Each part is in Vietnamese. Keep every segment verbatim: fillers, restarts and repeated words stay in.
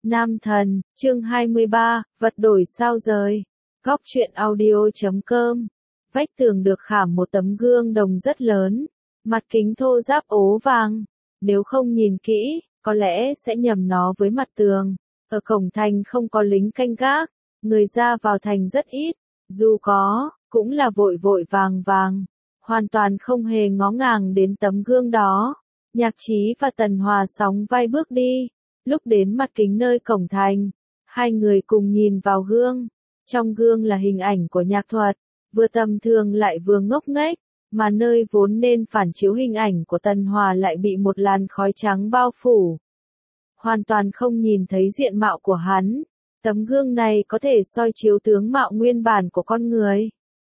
Nam thần, chương hai mươi ba, vật đổi sao rời. Góc truyện audio chấm com. Vách tường được khảm một tấm gương đồng rất lớn, mặt kính thô ráp ố vàng. Nếu không nhìn kỹ, có lẽ sẽ nhầm nó với mặt tường. Ở cổng thành không có lính canh gác, người ra vào thành rất ít, dù có, cũng là vội vội vàng vàng, hoàn toàn không hề ngó ngàng đến tấm gương đó. Nhạc Chí và Tần Hòa sóng vai bước đi. Lúc đến mặt kính nơi cổng thành, hai người cùng nhìn vào gương. Trong gương là hình ảnh của Nhạc Thuật, vừa tầm thường lại vừa ngốc nghếch, mà nơi vốn nên phản chiếu hình ảnh của Tần Hòa lại bị một làn khói trắng bao phủ. Hoàn toàn không nhìn thấy diện mạo của hắn. Tấm gương này có thể soi chiếu tướng mạo nguyên bản của con người.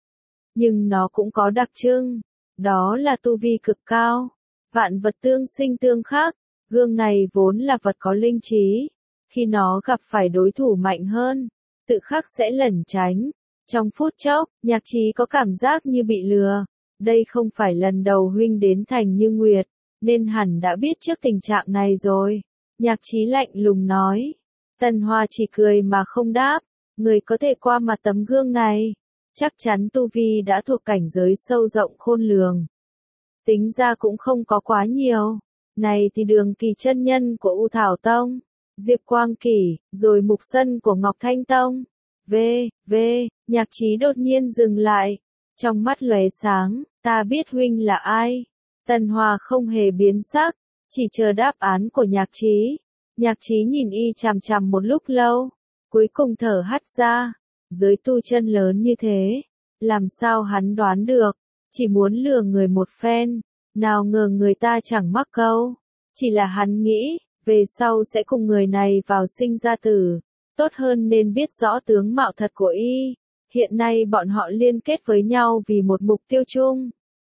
Nhưng nó cũng có đặc trưng, đó là tu vi cực cao. Vạn vật tương sinh tương khắc. Gương này vốn là vật có linh trí, khi nó gặp phải đối thủ mạnh hơn, tự khắc sẽ lẩn tránh. Trong phút chốc, Nhạc Chí có cảm giác như bị lừa. Đây không phải lần đầu huynh đến thành Như Nguyệt, nên hẳn đã biết trước tình trạng này rồi. Nhạc Chí lạnh lùng nói. Tần Hòa chỉ cười mà không đáp. Người có thể qua mặt tấm gương này, chắc chắn tu vi đã thuộc cảnh giới sâu rộng khôn lường. Tính ra cũng không có quá nhiều. Này thì Đường Kỳ chân nhân của U Thảo Tông, Diệp Quang Kỳ, rồi Mục Sân của Ngọc Thanh Tông. V, V, Nhạc Chí đột nhiên dừng lại, trong mắt lóe sáng, ta biết huynh là ai. Tần Hòa không hề biến sắc, chỉ chờ đáp án của Nhạc Chí. Nhạc Chí nhìn y chằm chằm một lúc lâu, cuối cùng thở hắt ra. Giới tu chân lớn như thế, làm sao hắn đoán được, chỉ muốn lừa người một phen. Nào ngờ người ta chẳng mắc câu, chỉ là hắn nghĩ, về sau sẽ cùng người này vào sinh ra tử, tốt hơn nên biết rõ tướng mạo thật của y. Hiện nay bọn họ liên kết với nhau vì một mục tiêu chung.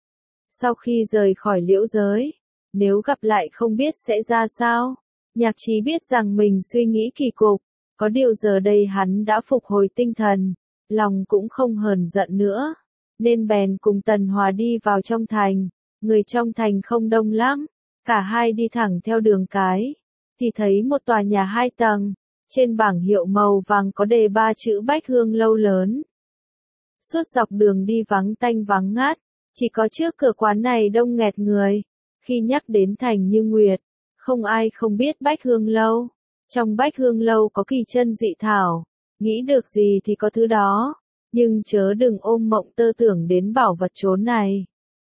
Sau khi rời khỏi Liễu giới, nếu gặp lại không biết sẽ ra sao. Nhạc Chí biết rằng mình suy nghĩ kỳ cục, có điều giờ đây hắn đã phục hồi tinh thần, lòng cũng không hờn giận nữa, nên bèn cùng Tần Hòa đi vào trong thành. Người trong thành không đông lắm, cả hai đi thẳng theo đường cái, thì thấy một tòa nhà hai tầng, trên bảng hiệu màu vàng có đề ba chữ Bách Hương Lâu lớn. Suốt dọc đường đi vắng tanh vắng ngát, chỉ có trước cửa quán này đông nghẹt người. Khi nhắc đến thành Như Nguyệt, không ai không biết Bách Hương Lâu. Trong Bách Hương Lâu có kỳ chân dị thảo, nghĩ được gì thì có thứ đó, nhưng chớ đừng ôm mộng tơ tưởng đến bảo vật chốn này.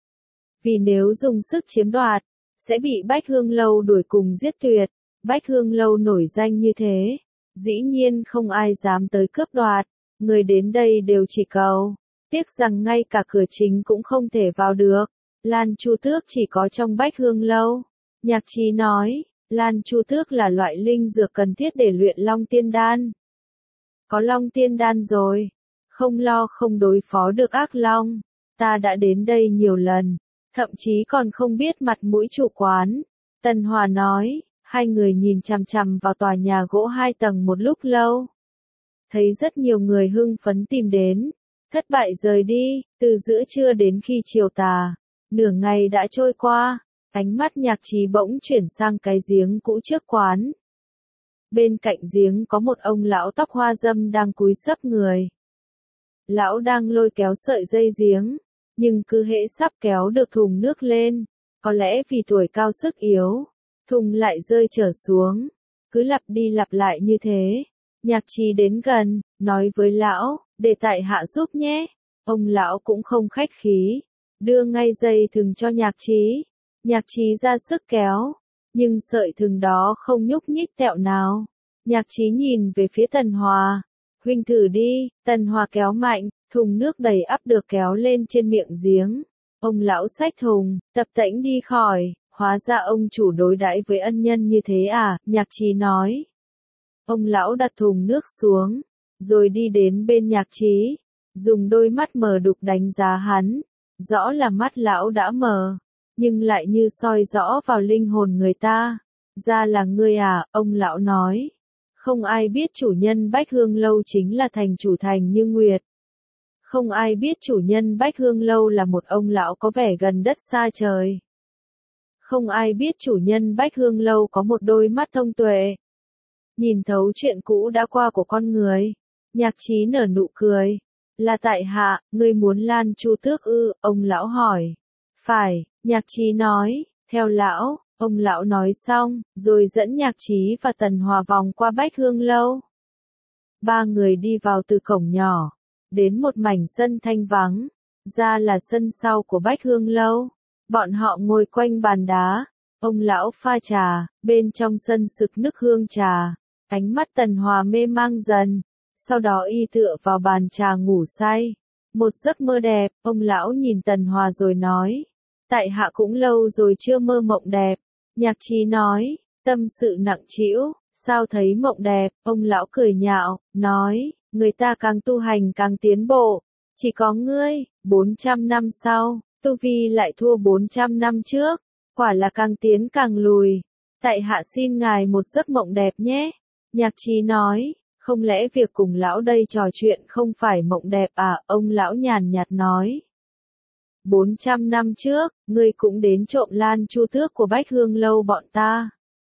Vì nếu dùng sức chiếm đoạt, sẽ bị Bách Hương Lâu đuổi cùng giết tuyệt. Bách Hương Lâu nổi danh như thế, dĩ nhiên không ai dám tới cướp đoạt. Người đến đây đều chỉ cầu, tiếc rằng ngay cả cửa chính cũng không thể vào được. Lan Chu Tước chỉ có trong Bách Hương Lâu. Nhạc Chí nói, Lan Chu Tước là loại linh dược cần thiết để luyện Long Tiên Đan. Có Long Tiên Đan rồi, không lo không đối phó được ác long. Ta đã đến đây nhiều lần, thậm chí còn không biết mặt mũi chủ quán. Tần Hòa nói. Hai người nhìn chằm chằm vào tòa nhà gỗ hai tầng một lúc lâu. Thấy rất nhiều người hưng phấn tìm đến, thất bại rời đi. Từ giữa trưa đến khi chiều tà, nửa ngày đã trôi qua, ánh mắt Nhạc Chí bỗng chuyển sang cái giếng cũ trước quán. Bên cạnh giếng có một ông lão tóc hoa râm đang cúi xấp người. Lão đang lôi kéo sợi dây giếng, nhưng cứ hễ sắp kéo được thùng nước lên, có lẽ vì tuổi cao sức yếu, thùng lại rơi trở xuống, cứ lặp đi lặp lại như thế. Nhạc Chí đến gần, nói với lão, để tại hạ giúp nhé. Ông lão cũng không khách khí, đưa ngay dây thừng cho Nhạc Chí. Nhạc Chí ra sức kéo, nhưng sợi thừng đó không nhúc nhích tẹo nào. Nhạc Chí nhìn về phía Tần Hòa, huynh thử đi. Tần Hòa kéo mạnh, thùng nước đầy ắp được kéo lên trên miệng giếng. Ông lão xách thùng, tập tễnh đi khỏi. Hóa ra ông chủ đối đãi với ân nhân như thế à, Nhạc Chí nói. Ông lão đặt thùng nước xuống, rồi đi đến bên Nhạc Chí, dùng đôi mắt mờ đục đánh giá hắn. Rõ là mắt lão đã mờ, nhưng lại như soi rõ vào linh hồn người ta. Ra là ngươi à, ông lão nói. Không ai biết chủ nhân Bách Hương Lâu chính là thành chủ thành Như Nguyệt. Không ai biết chủ nhân Bách Hương Lâu là một ông lão có vẻ gần đất xa trời. Không ai biết chủ nhân Bách Hương Lâu có một đôi mắt thông tuệ. nhìn thấu chuyện cũ đã qua của con người. Nhạc Chí nở nụ cười. Là tại hạ, ngươi muốn Lan Chu Tước ư? Ông lão hỏi. Phải, Nhạc Chí nói, theo lão. Ông lão nói xong, rồi dẫn Nhạc Chí và Tần Hòa vòng qua Bách Hương Lâu. Ba người đi vào từ cổng nhỏ, đến một mảnh sân thanh vắng, ra là sân sau của Bách Hương Lâu. Bọn họ ngồi quanh bàn đá, ông lão pha trà, bên trong sân sực nức hương trà. Ánh mắt Tần Hòa mê mang dần, sau đó y tựa vào bàn trà ngủ say. Một giấc mơ đẹp, ông lão nhìn Tần Hòa rồi nói. Tại hạ cũng lâu rồi chưa mơ mộng đẹp. Nhạc Chí nói, tâm sự nặng trĩu, sao thấy mộng đẹp? Ông lão cười nhạo, nói, người ta càng tu hành càng tiến bộ. Chỉ có ngươi, bốn trăm năm sau, tu vi lại thua bốn trăm năm trước, quả là càng tiến càng lùi. Tại hạ xin ngài một giấc mộng đẹp nhé. Nhạc Chí nói, không lẽ việc cùng lão đây trò chuyện không phải mộng đẹp à? Ông lão nhàn nhạt nói. bốn trăm năm trước, ngươi cũng đến trộm Lan Chu Tước của Bách Hương Lâu bọn ta.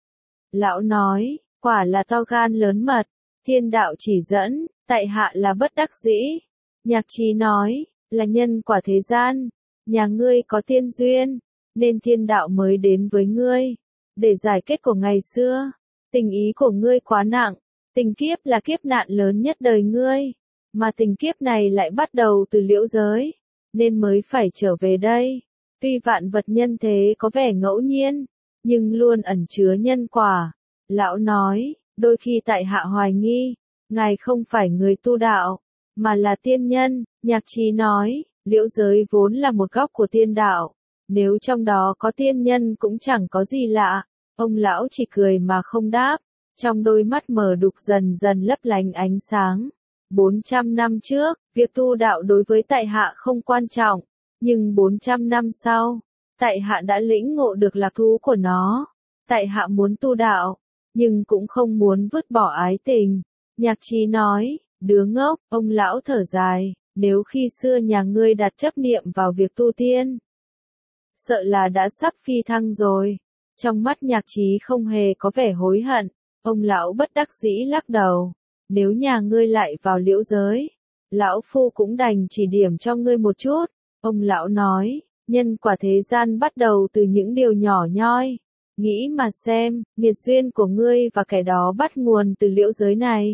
Lão nói, quả là to gan lớn mật, thiên đạo chỉ dẫn, tại hạ là bất đắc dĩ. Nhạc Chí nói, là nhân quả thế gian, nhà ngươi có tiên duyên, nên thiên đạo mới đến với ngươi, để giải kết của ngày xưa. Tình ý của ngươi quá nặng, tình kiếp là kiếp nạn lớn nhất đời ngươi, mà tình kiếp này lại bắt đầu từ Liễu giới, nên mới phải trở về đây. Tuy vạn vật nhân thế có vẻ ngẫu nhiên, nhưng luôn ẩn chứa nhân quả. Lão nói, đôi khi tại hạ hoài nghi, ngài không phải người tu đạo, mà là tiên nhân. Nhạc Chí nói, Liễu giới vốn là một góc của tiên đạo, nếu trong đó có tiên nhân cũng chẳng có gì lạ. Ông lão chỉ cười mà không đáp, trong đôi mắt mờ đục dần dần lấp lánh ánh sáng. bốn trăm năm trước, việc tu đạo đối với tại hạ không quan trọng, nhưng bốn trăm năm sau, tại hạ đã lĩnh ngộ được lạc thú của nó. Tại hạ muốn tu đạo, nhưng cũng không muốn vứt bỏ ái tình. Nhạc Chí nói, đứa ngốc. Ông lão thở dài, nếu khi xưa nhà ngươi đặt chấp niệm vào việc tu tiên, sợ là đã sắp phi thăng rồi. Trong mắt Nhạc Chí không hề có vẻ hối hận. Ông lão bất đắc dĩ lắc đầu. Nếu nhà ngươi lại vào Liễu giới, lão phu cũng đành chỉ điểm cho ngươi một chút. Ông lão nói, nhân quả thế gian bắt đầu từ những điều nhỏ nhoi. Nghĩ mà xem, nghiệt duyên của ngươi và kẻ đó bắt nguồn từ Liễu giới này.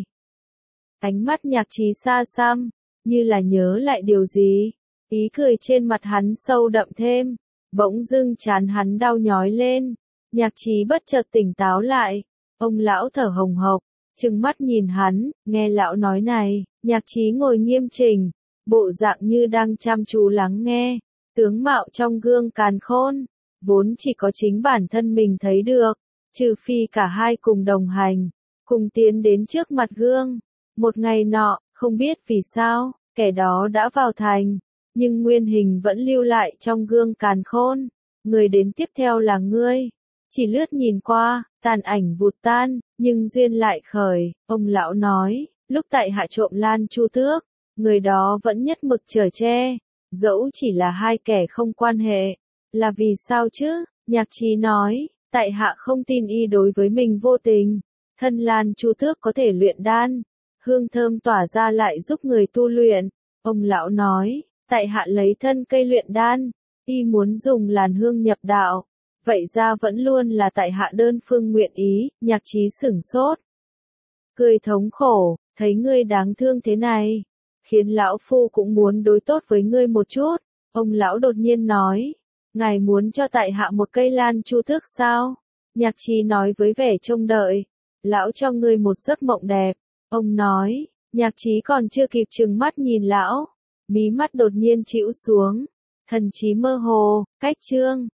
Ánh mắt Nhạc Chí xa xăm, như là nhớ lại điều gì. Ý cười trên mặt hắn sâu đậm thêm. Bỗng dưng trán hắn đau nhói lên. Nhạc Chí bất chợt tỉnh táo lại. Ông lão thở hồng hộc, trừng mắt nhìn hắn, nghe lão nói này. Nhạc Chí ngồi nghiêm chỉnh, bộ dạng như đang chăm chú lắng nghe. Tướng mạo trong gương càn khôn, vốn chỉ có chính bản thân mình thấy được, trừ phi cả hai cùng đồng hành, cùng tiến đến trước mặt gương. Một ngày nọ, không biết vì sao, kẻ đó đã vào thành, nhưng nguyên hình vẫn lưu lại trong gương càn khôn. Người đến tiếp theo là ngươi. Chỉ lướt nhìn qua, tàn ảnh vụt tan, nhưng duyên lại khởi. Ông lão nói, lúc tại hạ trộm Lan Chu Tước, người đó vẫn nhất mực chở che, dẫu chỉ là hai kẻ không quan hệ. Là vì sao chứ? Nhạc Chí nói, tại hạ không tin y đối với mình vô tình. Thân Lan Chu Tước có thể luyện đan, hương thơm tỏa ra lại giúp người tu luyện. Ông lão nói, tại hạ lấy thân cây luyện đan, y muốn dùng làn hương nhập đạo. Vậy ra vẫn luôn là tại hạ đơn phương nguyện ý. Nhạc Chí sửng sốt, cười thống khổ, thấy ngươi đáng thương thế này, khiến lão phu cũng muốn đối tốt với ngươi một chút. Ông lão đột nhiên nói, ngài muốn cho tại hạ một cây Lan Chu Tước sao? Nhạc Chí nói với vẻ trông đợi, lão cho ngươi một giấc mộng đẹp. Ông nói, Nhạc Chí còn chưa kịp trừng mắt nhìn lão, mí mắt đột nhiên chĩu xuống, thần trí mơ hồ. Cách chương